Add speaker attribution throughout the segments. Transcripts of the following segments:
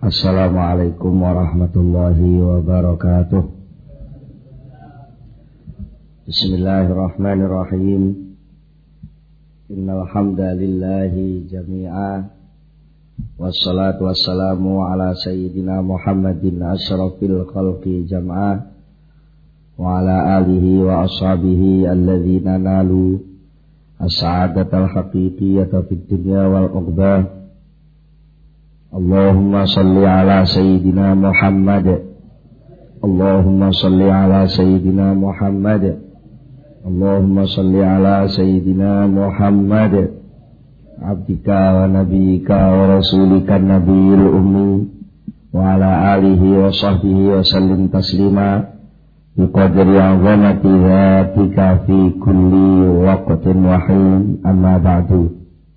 Speaker 1: Assalamualaikum warahmatullahi wabarakatuh. Bismillahirrahmanirrahim. Innal hamdalillahi jami'a. Wassalatu wassalamu ala sayyidina Muhammadin asyrafil khalqi jam'a wa ala alihi wa ashabihi alladhina nalu as-sa'adatal haqiqiyyata fid dunya wal uqbah. Allahumma salli ala sayyidina Muhammad. Allahumma salli ala sayyidina Muhammad. Allahumma salli ala sayyidina Muhammad. Abdika wa nabiyika wa rasulika nabiyil ummi wa ala alihi wa sahbihi wa sallim taslima biqadri azamati dzatika fi kulli waqtin wa hin, amma ba'du.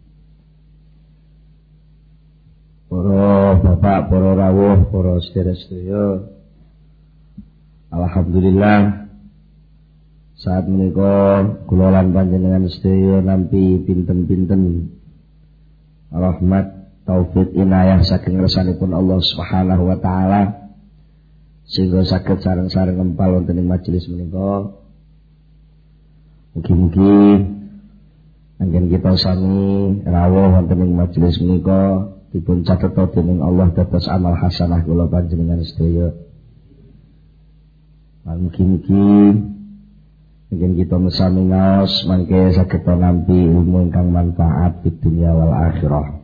Speaker 1: Para bapak, para rawuh, para sedherek-sedherek, alhamdulillah saat menika kula lan panjenengan sedaya nampi pinten-pinten rahmat taufik inayah saking ngersanipun Allah Subhanahu wa taala sehingga saged sareng-sareng ngempal wonten ing majelis menika. Mugi-mugi anggen kita sami rawuh wonten ing majelis menika dipun cateta dening Allah dados amal hasanah kula panjenengan sedaya. Mugi-mugi ingin kita mesami ngaos mangke saged nampi ilmu ingkang manfaat di dunia wal akhirah.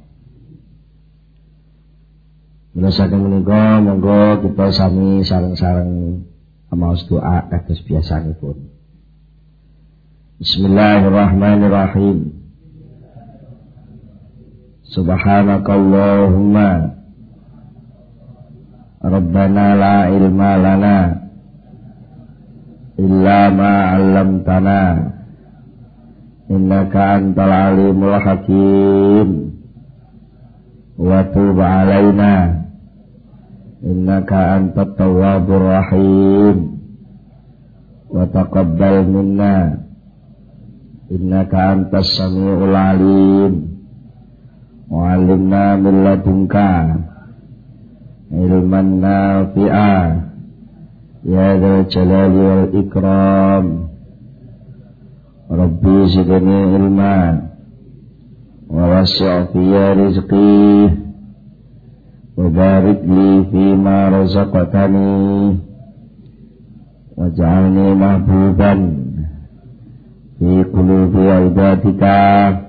Speaker 1: Mila saking menika monggo kita sami sareng-sareng maos doa kados biasanipun. Bismillahirrahmanirrahim. Subhanakallahumma Rabbana la ilma lana illa ma 'allamtana innaka antal alimul hakim wa tub 'alaina innaka antat tawwabur rahim wa taqabbal minna innaka antas samiul alim. Wa'alimna min ladunka ilman nafi'a ya dzal jalali wal ikram. Rabbi zidni ilma wa wasi' fiyya rizqi wa barik li fima razaqtani waj'alni mahbuban fi qulubi ibadika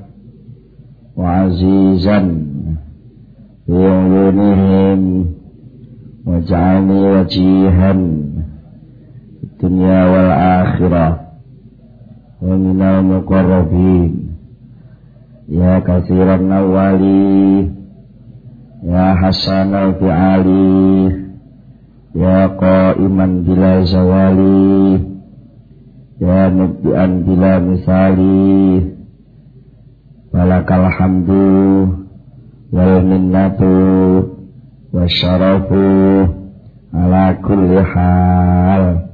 Speaker 1: wa azizan fi uyunihim waj'alni wajihan fid dunya wal akhirah wa minal muqarrabin ya katsiran nawali ya hasanal fi'ali ya qa'iman bila zawali ya mubdi'an bila misali. Walakal hamdu wal minnatu wasyarafu ala kulli hal.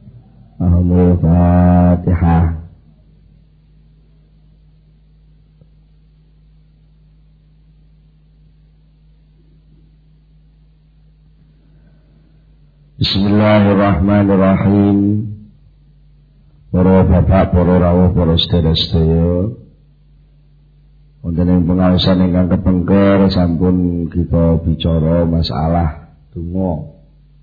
Speaker 1: Al-Fatihah. Bismillahirrahmanirrahim. Para bapak, para rawuh, para sedherek-sedherek, wonten ing pengaosan ingkang kepengker sampun kita bicara masalah donga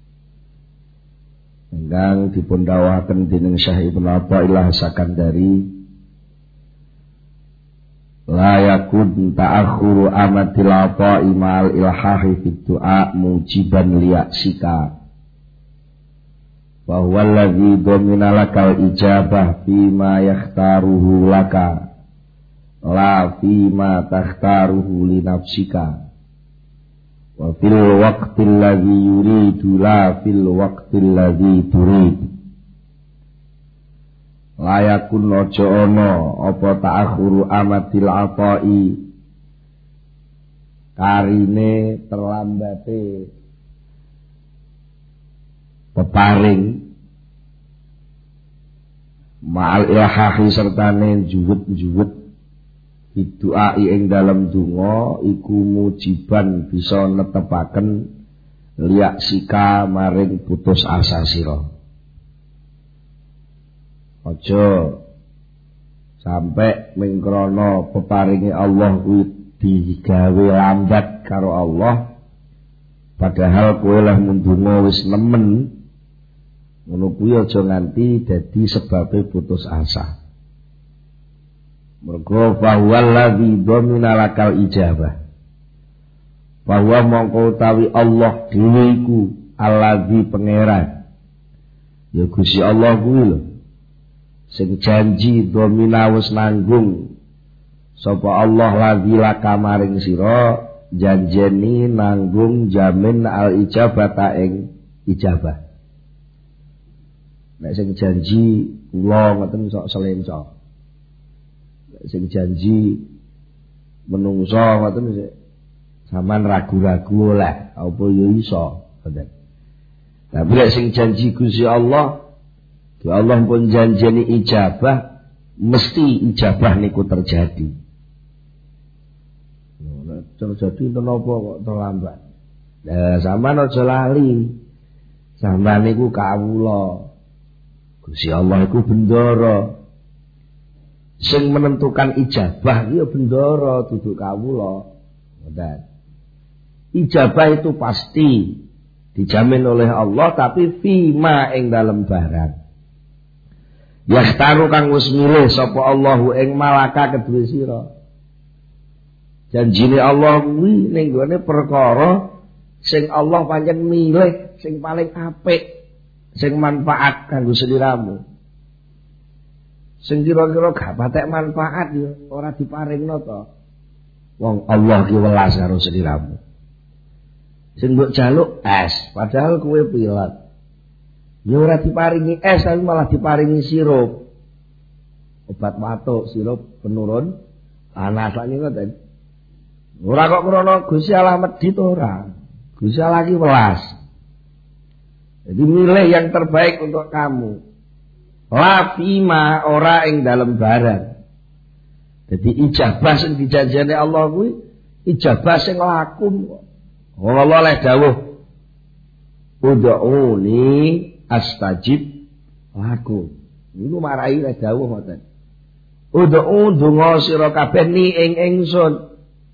Speaker 1: ingkang dipun dawuhaken dening Syekh Ibnu Athaillah Sakandari, la yakun ta'akhuru amatil ata'i ma'al ilhahi fid du'a mujiban liyaksika wa huwa alladhi domina lakal ijabah fima yakhtaruhu laka la fima takhtaruhu li nafsika wa fil waqtil ladzi yuridu la fil waqtil ladzi turid. Layakun ojo ono apa ta'akhuru amatil ata'i karine terlambate peparing ma'al ilhahi sertane juwet-juwet doa ing dalam donga iku mujiban bisa netepaken liak sika maring putus asa sira. Aja sampai mengkrono peparingi Allah kuwi digawe lambat karo Allah, padahal kowe lah mundunga wis nemen. Ngono kuwi aja nganti dadi sebabe putus asa. Mergo bahwa ladzi domina lakal ijabah, bahwa mongko utawi Allah dhewe iku alladzi pangeran, ya Gusti Allah kuwi lho sing janji domina wis nanggung sapa Allah ladzi laka maring sira, janjeni nanggung jamin al ijabata ing ijabah. Nek sing janji kula ngoten sok selenco, sing janji menungso ngoten sampean ragu-ragu oleh apa ya iso ngoten. Tapi lek sing janji Gusti Allah, Gusti Allah pun janjeni ijabah, mesti ijabah niku terjadi. Nek terjadi napa kok terlambat. Lah sampean aja lali. Sampean niku kawula. Gusti Allah iku bendara. Sing menentukan ijabah ya bendara dudu kawula. Ngoten. Ijabah itu pasti dijamin oleh Allah, tapi fima ing dalem barang. Yakhtaru kang wis milih sapa Allahu ing malaka kedue sira. Janjine Allah kuwi ning gone perkara sing Allah pancen milih sing paling apik, sing manfaat kanggo sliramu. Sing kira-kira gak patek manfaat ya ora diparingno to. Wong Allah ki welas karo sliramu. Sing mbok jaluk es, padahal kowe pilat. Ya ora diparingi es, tapi malah diparingi sirup. Obat watuk, sirup penurun panas lagi ngoten. Ora kok krana Gusti Allah medhit ora. Gusti Allah ki welas. Jadi milih yang terbaik untuk kamu. La fima ora ing dalem barang. Jadi ijabah sing dijanjeni Allah kuwi ijabah sing lakum kok. Allah leh dawuh ud'uni astajib lakum. Niku marai leh dawuh ngoten. Ud'u donga sira kabeh ni ing ingsun.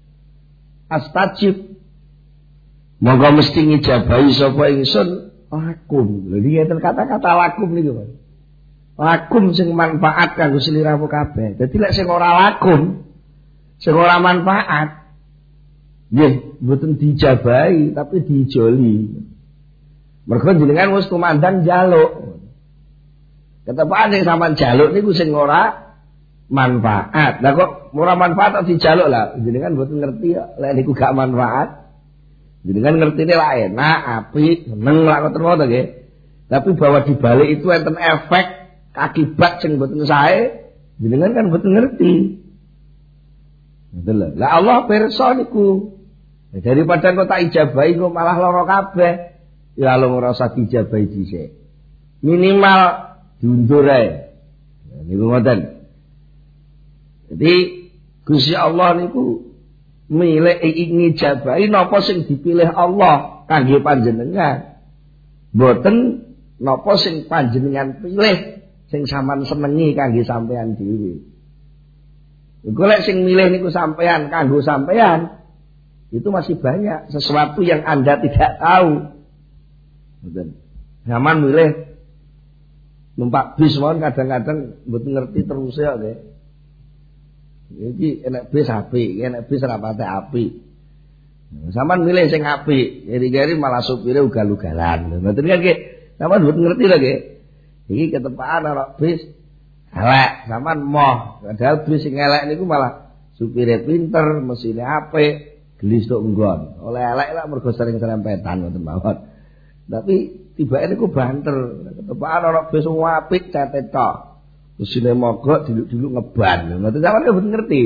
Speaker 1: Astajib. Monggo mesti ngijabahi sapa ingsun lakum. Lha iki enten kata-kata lakum niku, Pak. Lakum sing manfaat kanggo sliramu kabeh. Dadi lek sing ora lakum, sing ora manfaat, nggih mboten dijabahi tapi diijoli. Mergo jenengan wis kumandang njaluk. Ketepaan sing sampean njaluk niku sing ora manfaat. Lah kok ora manfaat kok dijaluk lah. Jenengan mboten ngerti kok lek niku gak manfaat. Jenengan ngertine lah enak, apik, seneng lah ngoten nggih. Tapi bahwa di balik itu enten efek akibat sing mboten sae, jenengan kan mboten ngerti. Betul lah Allah pirsa niku. Daripada kok tak ijabahi kok malah lara kabeh. Ya Allah ora usah dijabahi dhisik. Minimal diundur ae. Niku ngoten. Jadi Gusti Allah niku milih ngijabahi napa sing dipilih Allah kangge panjenengan. Mboten napa sing panjenengan pilih sing sampean senengi kangge sampean dhewe. Golek sing milih niku sampean kanggo sampean, itu masih banyak sesuatu yang Anda tidak tahu. Betul. Zaman milih numpak bis mawon kadang-kadang mboten ngerti terus ya nggih. Iki enek bis apik, enek bis ora patek apik. Sampeyan milih sing apik, jadi malah supire ugal-ugalan. Mboten kan nggih. Sampeyan mboten ngerti lho nggih. Iki ketepaan ana bis elek, sampean moh. Padahal bis sing elek niku malah supire pinter, mesine apik, gelis tok nggon. Oleh elek lah mergo sering serempetan ngoten mawon. Tapi tibake niku banter. Ketepaan ana bis apik catet tok. Mesine mogok diluk-diluk ngeban. Ngoten sampean mboten ngerti.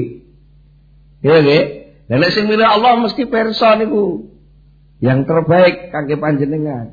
Speaker 1: Ya nggih. Lah nek sing milih Allah mesti pirsa niku yang terbaik kangge panjenengan.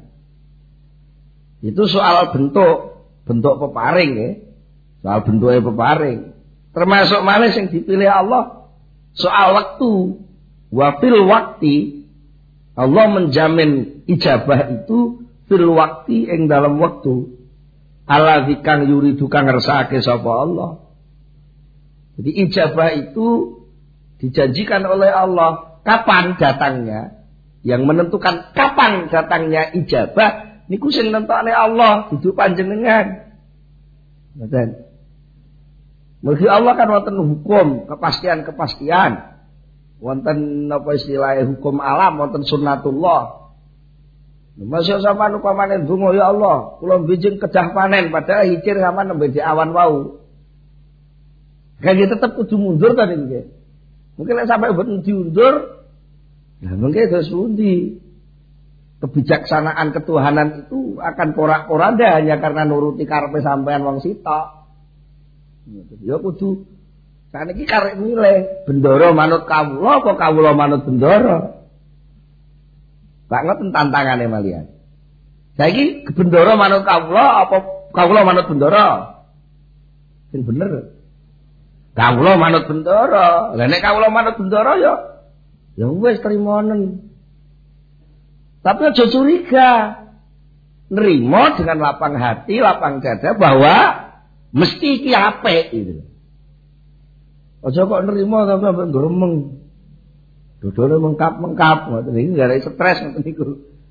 Speaker 1: Itu soal bentuk peparing ya. Soal bentuknya peparing. Termasuk malih sing dipilih Allah soal waktu. Wa fil waqti Allah menjamin ijabah itu fil wakti ing dalam waktu. Alladzi kang yuridu kang ngersakake sapa Allah. Jadi ijabah itu dijanjikan oleh Allah. Kapan datangnya? Yang menentukan kapan datangnya ijabah niku sing nentokne Allah, dudu panjenengan. Ngoten. Mergi Allah kan wonten hukum, kepastian-kepastian. Wonten apa istilahnya hukum alam, wonten sunnatullah. Masya sampean upamane ndonga ya Allah, kula bijing kedah panen padahal hicir sampean nembe di awan wau. Kaya tetep kudu mundur ta niki. Mungkin nek sampai mboten diundur, ya mungkin terus pundi. Kebijaksanaan ketuhanan itu akan porak-poranda hanya karena nuruti karepe sampean wong sitok. Ya kudu saniki karek milih bendoro manut kawula apa kawula manut bendoro. Banget tantangane malian. Saiki bendoro manut kawula apa kawula manut bendoro? Sing bener. Kawula manut bendoro. Lah nek kawula manut bendoro ya wis trimonen. Tapi aja curiga. Nerimo dengan lapang hati, lapang dada bahwa mesti iki apik gitu. Aja kok nerimo tapi sampe gremeng. Dodone mengkap-mengkap ngoten iki gara stres ngoten niku.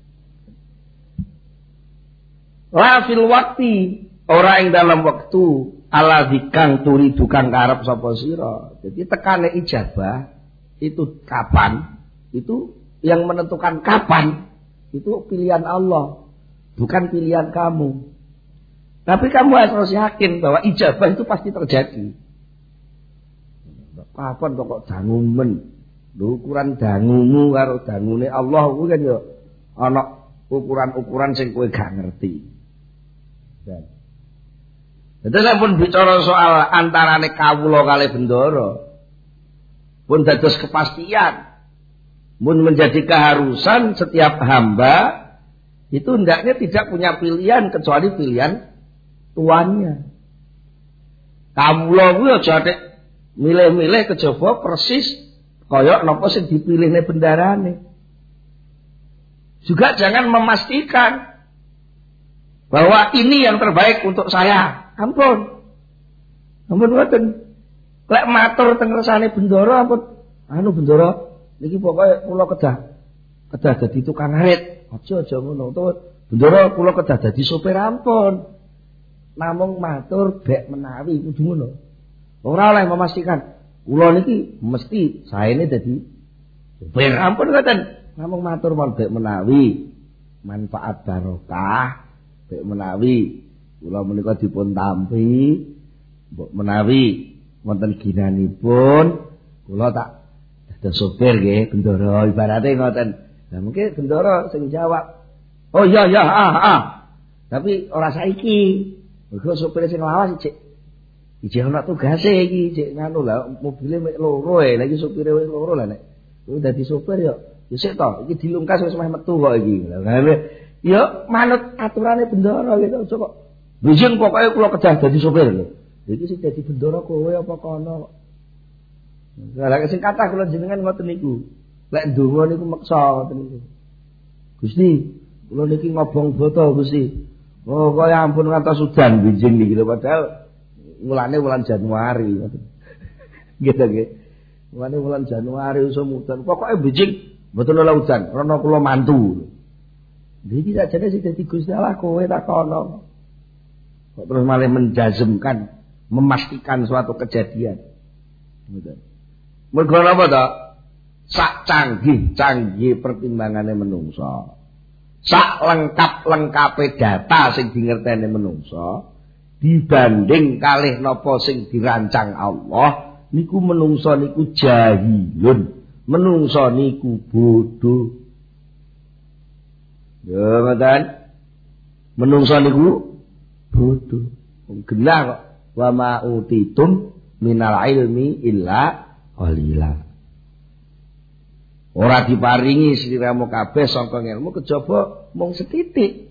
Speaker 1: La fil waktu ora ing dalam waktu alladzi kang turidu kang karep sapa sira. Jadi tekane ijabah itu kapan? Itu yang menentukan kapan itu pilihan Allah, bukan pilihan kamu. Tapi kamu harus yakin bahwa ijabah itu pasti terjadi. Kapan kok dangumen? Lho ukuran dangumu karo dangune Allah kuwi kan ya ana ukuran-ukuran sing kowe gak ngerti. Dadi sampun bicara soal antarane kawula kalih bendoro. Pun dados kepastian. Pun menjadi keharusan setiap hamba itu hendaknya tidak punya pilihan kecuali pilihan tuannya. Kawula kuwi aja milih-milih kejaba persis kaya napa sing dipilihne bendarane. Juga jangan memastikan bahwa ini yang terbaik untuk saya. Ampun. Ampun ngoten. Lek matur teng ngersane bendara ampun. Bendara niki pokoke kula kedah dadi tukang arit. Aja ngono. Bendara kula kedah dadi sopir ampun. Namung matur bek menawi kudu ngono. Ora oleh memastikan kula niki mesti saene dadi sopir ampun ngoten. Namung matur bek menawi manfaat barokah, bek menawi kula menika dipun tampi, mbok menawi wonten ginanipun kula tak dados sopir nggih bendara ibarate ngoten. Lah mungkin bendara sing jawab, "Oh iya Tapi ora saiki. Mergo sopir sing lawas iki ana tugase iki, cek nganu lah mobile mek loro lha iki sopire wis loro lah nek kuwi dadi sopir ya sik to iki dilungkas wis meh metu kok iki. Lah ya manut aturane bendara gitu aja kok. Bijing pokoke kula kedah dadi sopir lho. Iki sing dadi bendara kowe apa kono. Lah sing kathah kula jenengan ngoten niku. Lek ndonga niku meksa ngoten niku. Gusti, kula niki ngobong boto Gusti. Oh kaya ampun ngantos udan bijing niki lho padahal mulane wulan Januari ngoten. Gitu nggih. Mulane wulan Januari usum udan. Pokoke bijing mboten ana udan, rono kula mantu. Iki sajane sing dadi Gusti Allah kowe tak kono. Kok terus malah menjazmkan, memastikan suatu kejadian. Ngoten. Mergo napa to? Sak canggih pertimbangane menungso. Sak lengkap-lengkape data sing dingerteni menungso dibanding kalih napa sing dirancang Allah niku menungso niku jahilun. Menungso niku bodoh. Ya ngoten. Menungso niku bodoh. Genah kok wa ma utitum minal ilmi illa qalila. Ora diparingi sliramu kabeh saka ilmu kejaba mung setitik.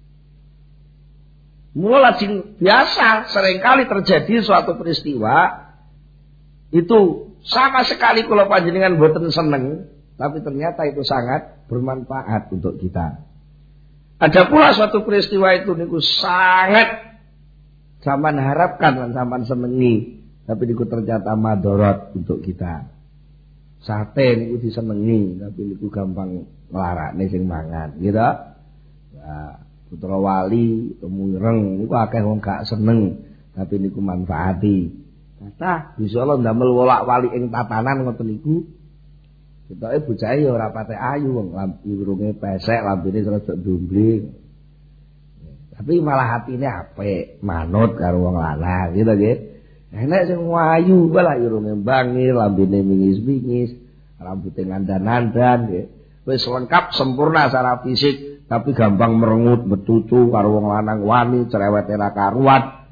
Speaker 1: Mula sing biasa seringkali terjadi suatu peristiwa itu sama sekali kula panjenengan mboten seneng, tapi ternyata itu sangat bermanfaat untuk kita. Ada pula suatu peristiwa itu niku sangat zaman harapkan lan zaman senengi, tapi niku ternyata madorot untuk kita. Sate niku disenengi, tapi niku gampang nglarakne sing mangan, gitu. Nah, putra wali, temuireng niku akeh wong gak seneng, tapi niku manfaati. Kata Gusti Allah ndamel wolak-walik ing tatanan ngoten niku. Ketoke bocahe ya ora patek ayu wong irunge pesek, lambene rada ndomble. Tapi malah hatine apik, manut karo wong lanang, gitu nggih. Enek sing ayu malah irunge bangil, lambene mingis-mingis, rambute ngandan-andan nggih. Wis lengkap sempurna secara fisik, tapi gampang merengut betutu karo wong lanang wani, cerewete ra karuan.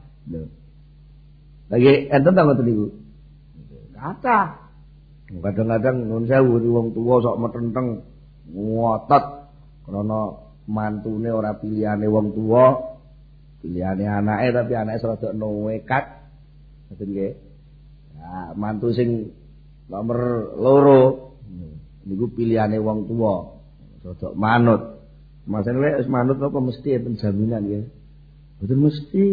Speaker 1: Lagi enten ta ngoten niku? Kata kadang-kadang nun sewu wong tuwa sok metenteng ngotot krana mantune ora pilihane wong tuwa, pilihane anake tapi anake rada nekat. Ngoten nggih. Nah, mantu sing nomor 2 niku pilihane wong tuwa, rada manut. Masane wis manut apa mesti enten jaminan nggih. Mboten mesti.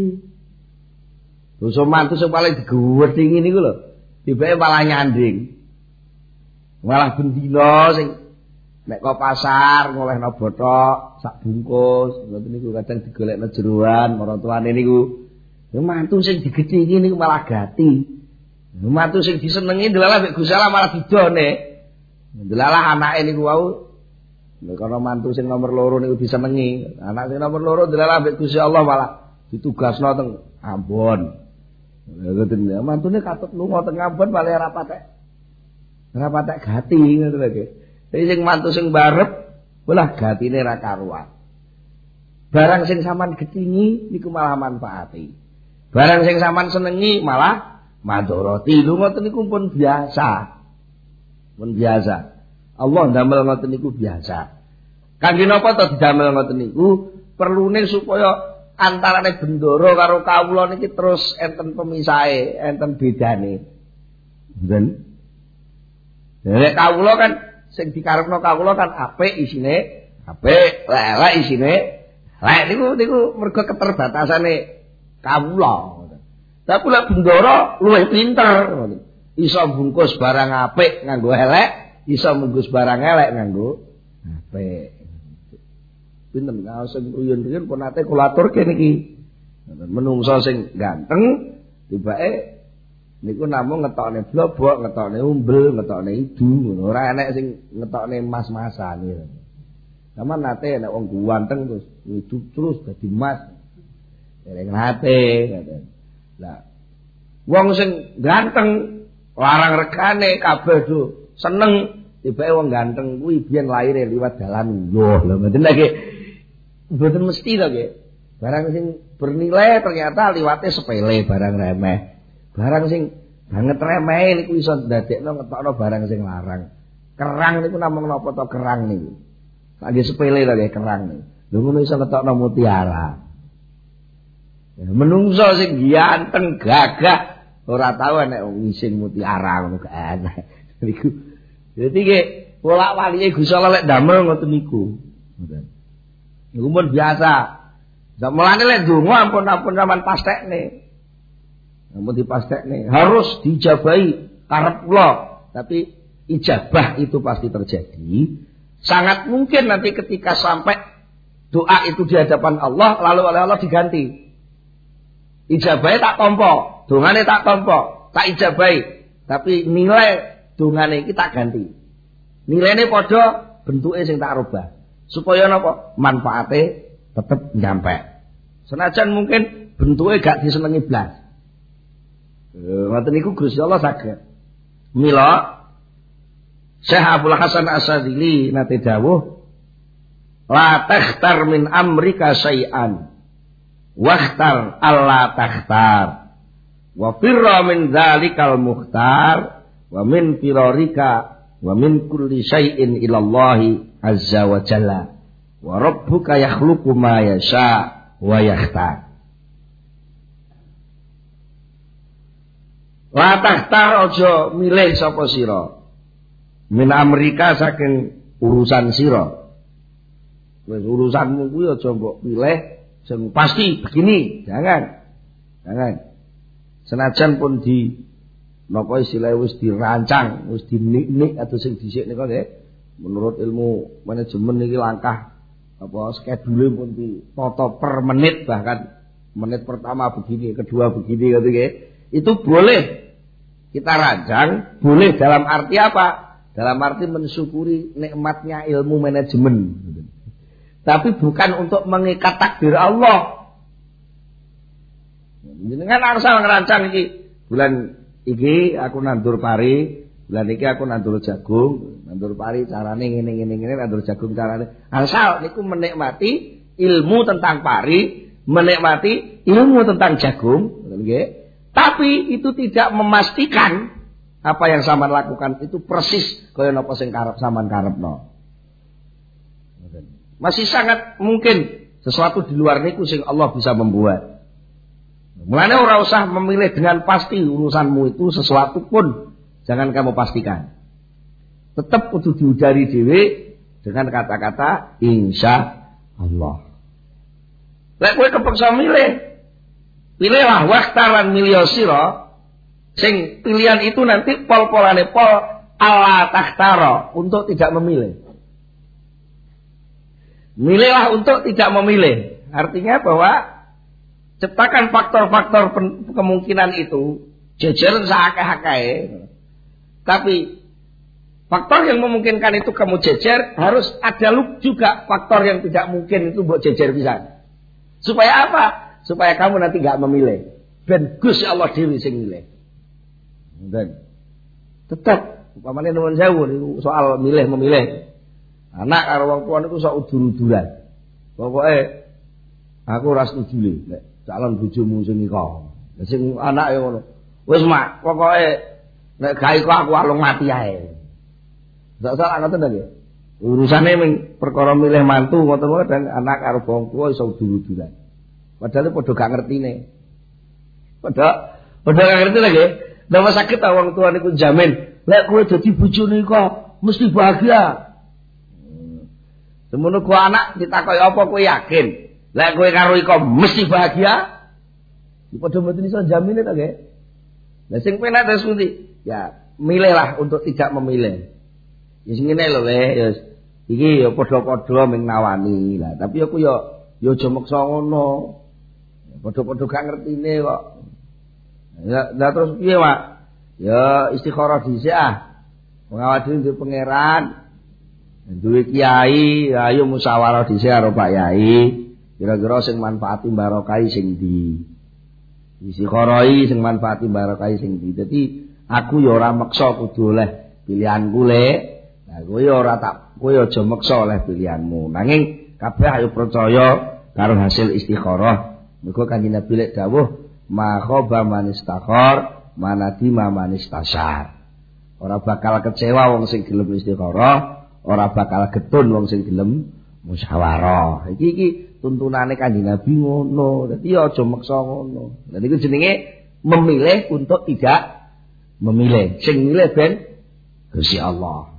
Speaker 1: Dosa mantu sing paling digewedhingi niku lho, tibake malah nyanding. Malah bendina sing nek kok pasar ngolehno bothok sak bungkus, ngoten niku kadang digolekno jeroan marang tuane niku. Ya mantu sing digedhingi niku malah gati. Mantu sing disenengi ndelalah mek Gusti Allah malah didone. Ndelalah anake niku wau karena mantu sing nomor 2 niku disenengi. Anak sing nomor 2 ndelalah mek Gusti Allah malah ditugasno teng Ambon. Ngoten ya mantune katut lunga teng Ambon malah ora patek gati ngoten lho. Dadi sing mantu sing barep bolah gatine ra karuan. Barang sing sampean gedhingi niku malah manfaati. Barang sing sampean senengi malah madharati. Lho ngoten niku pun biasa. Pun biasa. Allah ndamel ngoten niku biasa. Kangge napa to didamel ngoten niku? Perlune supaya antarane bendoro karo kawula niki terus enten pemisahe, enten bedane. Ngoten. Nek kawula kan sing dikarepno kawula kan apik isine, apik, elek isine. Lek niku mergo keterbatasane kawula. Tapi lek bendoro luwih pinter. Iso bungkus barang apik nganggo elek, iso bungkus barang elek nganggo apik. Pinten kaos sing uyun-uyun pun nate kula aturke niki. Menungso sing ganteng tibake niku namung ngetokne blobok, ngetokne umbel, ngetokne idu ngono. Ora enek sing ngetokne mas-masan gitu. Sama nate nek wong ganteng terus idu terus dadi mas. Dereng nate ngoten. Lah wong sing ganteng larang regane kabeh do seneng tibake wong ganteng kuwi biyen laire liwat dalan yo lho ngoten lagi. Mboten mesti to nggih. Barang sing bernilai ternyata liwate sepele, barang remeh. Barang sing banget remeh niku iso ndadekno ngetokno barang sing larang. Kerang niku namung napa to kerang niku. Lagi sepele to nggih kerang niku. Lho ngono iso ngetokno mutiara. Ya, menungso sing ganteng gagah ora tau nek ngising mutiara ngono gak enak. Niku. Dadi nggih wolak-walike Gusti Allah lek damel ngoten niku. Ngoten. Niku pun biasa. Mulane lek donga ampun sampean pastekne. Ampun dipastekne, harus dijabahi karep kula. Tapi ijabah itu pasti terjadi. Sangat mungkin nanti ketika sampai doa itu di hadapan Allah lalu oleh Allah diganti. Ijabahnya tak tompo, dongane tak tompo, tak ijabahi. Tapi nilai dongane iki tak ganti. Nilaine padha, bentuke sing tak rubah. Supaya napa manfaate tetep nyampe. Senajan mungkin bentuke gak disenengi blas. Ngoten niku Gusti Allah saged. Mila Syekh Abdul Hasan As-Sadili nate dawuh, la takhtar min amrika syai'an wakhtar alla takhtar wa firra min dzalikal mukhtar wa min firarika wa min kulli syai'in ilallahi azza wa jalla wa rabbuka yakhluqu ma yasha wa yakhtar. La takhtar aja milih sapa sira. Min Amerika saking urusan sira. Wis urusanmu kuwi aja mbok pilih sing pasti begini, jangan. Senajan pun di napa istilah wis dirancang, wis dinik-nik atau sing dhisik nika nggih. Menurut ilmu manajemen iki langkah apa skedule pun ditata per menit, bahkan menit pertama begini, kedua begini gitu nggih. Itu boleh kita rancang, boleh dalam arti apa? Dalam arti mensyukuri nikmatnya ilmu manajemen. Tapi bukan untuk mengikat takdir Allah. Jenengan arsal ngerancang iki bulan iki aku nandur pari, bulan iki aku nandur jagung, nandur pari carane ngene nandur jagung carane. Arsal niku menikmati ilmu tentang pari, menikmati ilmu tentang jagung, nggih. Tapi itu tidak memastikan apa yang sampean lakukan itu persis kaya napa sing karep sampean karepno. Masih sangat mungkin sesuatu di luar niku sing Allah bisa membuat. Mulane ora usah memilih dengan pasti urusanmu itu sesuatu pun jangan kamu pastikan. Tetap kudu diudari dhewe dengan kata-kata insya Allah. Lek kowe kepeksa milih, pilihlah waktaran milih sira sing pilihan itu nanti pol-polane pol ala takhtara untuk tidak memilih. Milihlah untuk tidak memilih. Artinya bahwa ciptakan faktor-faktor kemungkinan itu jejer seakeh-akeh. Tapi faktor yang memungkinkan itu kamu jejer, harus ada juga faktor yang tidak mungkin itu buat jejer bisa. Supaya apa? Supaya kamu nanti gak memilih. Ben Gusti Allah dhewe sing milih. Dan tetap umpamane nuwun sewu soal milih memilih. Anak karo wong tuwa niku sok udur-uduran. Pokoke aku ora setuju nek calon bojomu sing nika. Sing anak ya ngono. Wis mak, pokoke nek gawe kok aku alung mati ae. Ndak salah ngoten nggih. Urusane ming perkara milih mantu ngoten wae dan anak karo wong tuwa iso udur-uduran. Padahal padha gak ngertine. Padha gak ngerti lagi. Ndak sakit ta wong tuwa niku jamin, lek kowe dadi bojone kok mesti bahagia. Semono ku anak ditakoki apa kowe yakin? Lek kowe karo iko mesti bahagia? Padha mboten iso jamine to nggih. Lah sing penak terus pundi? Ya, milihlah untuk tidak memilih. Ya sing ngene lho ya iki ya padha-padha ming nawani. Lah tapi aku ya aja meksa ngono. Padha-padha gak ngertine kok. Lah terus piye, Mak? Ya istikharah dhisik ah. Mengawadi duwe pangeran. Duwe kiai, ayo musyawarah dhisik karo Pak Yai. Kira-kira sing manfaati barokai sing ndi? Istikharah sing manfaati barokai sing ndi. Dadi aku ya ora meksa kudu oleh pilihanku le. Nah kowe ya ora kowe aja meksa oleh pilihanmu. Nanging kabeh ayo percaya karo hasil istikharah. Mergo Kanjeng Nabi lek dawuh, "Ma khaba man istakhar, manadima man istasar." Ora bakal kecewa wong sing gelem istikharah. Ora bakal getun wong sing gelem musyawarah. Iki tuntunane Kanjeng Nabi ngono. Dadi aja maksa ngono. Lah niku jenenge memilih untuk tidak memilih. Sing milih ben Gusti Allah.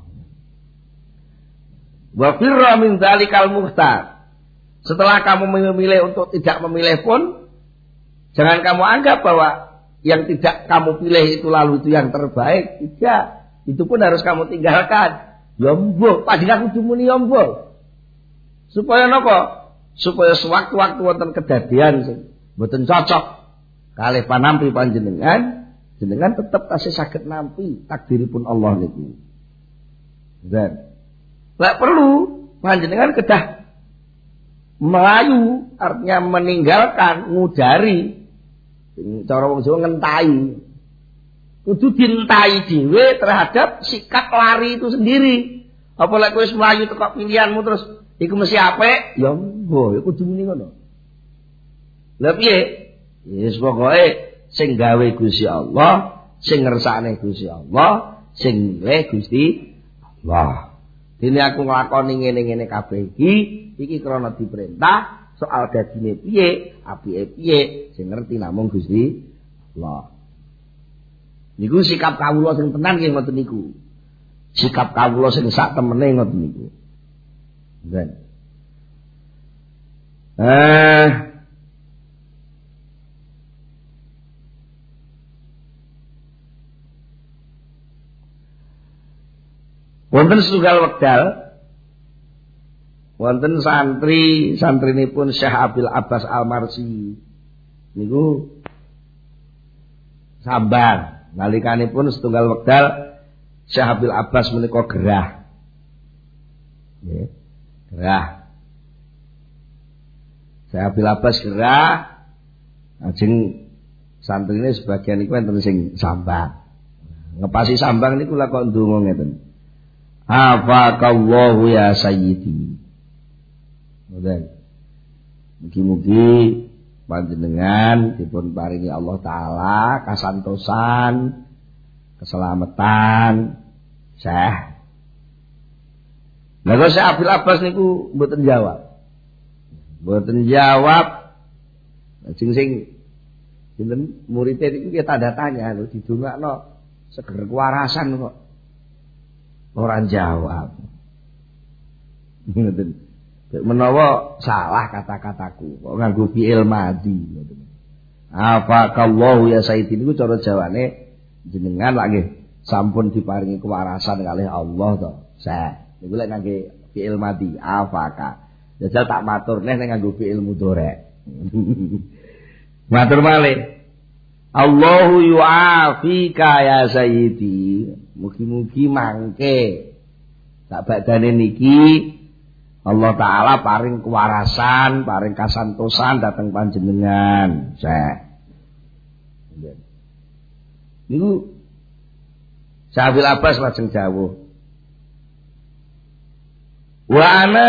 Speaker 1: Wa firra min dzalikal muhtar. Setelah kamu memilih untuk tidak memilih pun jangan kamu anggap bahwa yang tidak kamu pilih itu lalu itu yang terbaik. Tidak. Itu pun harus kamu tinggalkan. Ya mbuh, panjenengan kudu muni ya mbuh. Supaya napa? Supaya sewaktu-waktu wonten kedadian sing mboten cocok kalih panampi panjenengan, jenengan tetep tasih saged nampi takdiripun Allah niku. Dan lek perlu panjenengan kedah melayu, artinya meninggalkan, ngudari. Cara wong Jawa ngentai. Kudu dintai dhewe terhadap sikap lari itu sendiri. Apa lek kowe wis mlayu teko pilihanmu terus iku mesti apik, ya mboh, ya kudu muni ngono. Lah piye? Wis pokoke sing gawe Gusti Allah, sing ngersakne Gusti Allah, sing milih Gusti Allah. Dene aku nglakoni ngene-ngene kabeh iki krana diperintah, soal dadine piye, apike piye, sing ngerti namung Gusti Allah. Niku sikap kawula sing tenan nggih ngoten niku. sikap kawula sing sak temene ngoten niku. Nggih. Wonten setunggal wekdal wonten santrinipun Syekh Abil Abbas Al-Marsi niku sambar nalikanipun setunggal wekdal Syekh Abil Abbas menika gerah. Nggih, gerah. Syekh Abil Abbas gerah ajeng santrine sebagian niku enten sing sambang. Ngepasi sambang niku lak kok ndonga ngeten. Hafakallahu ya sayyidi. Mugi-mugi panjenengan dipun paringi Allah taala kasantosan, keselamatan, Syekh. Lah kok Syekh Abil Abbas niku mboten jawab. Mboten jawab. Sing sinten murid niku ya tanda tanya lho didongakno seger kewarasan kok. Ora jawab. Ngoten. Menawa salah kata-kataku kok nganggo fi'il madhi ngoten. Afakallahu ya sayyidi niku cara jawane jenengan lagi sampun diparingi kewarasan kalih Allah to. Syekh niku lek ngangge fi'il madhi afaka. Jajal tak matur neh nek nganggo fi'il mudhari'. Matur malih. Allahu yu'afika ya sayyidi. Mugi-mugi mangke sak badane niki Allah taala paring kewarasan, paring kasantosan dhateng panjenengan, Syekh. Niku Syekh Abil Abbas lajeng dawuh. Wa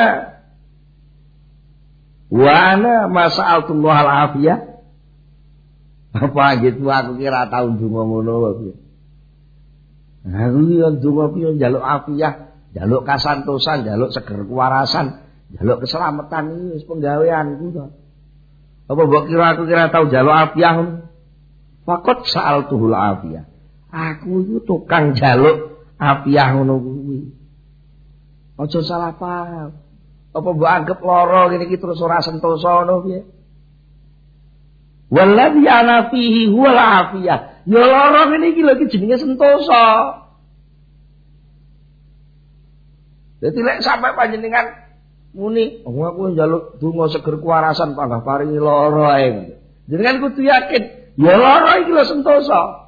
Speaker 1: ana masa'altullah al-afiyah. Apa gitu aku kira tau ndonga ngono wae. Aku yo ndonga piye njaluk afiyah, njaluk kasantosan, njaluk seger kewarasan, njaluk keselamatan iki wis penggaweanku to. Apa mbok kira aku kira tau njaluk afiyah? Fakot sa'altuhul afiyah. Aku iku tukang njaluk afiyah ngono kuwi. Aja salah paham. Apa mbok anggap lara ngene iki terus ora sentosa ngono piye? Walladzi ana fihi huwal afiyah. Ya lara ngene iki lho iki jenenge sentosa. Dadi lek sampe panjenengan muni, aku njaluk donga seger kewarasan panggah paringi lara ae. Jenengan kudu yakin, ya lara iki lho sentosa.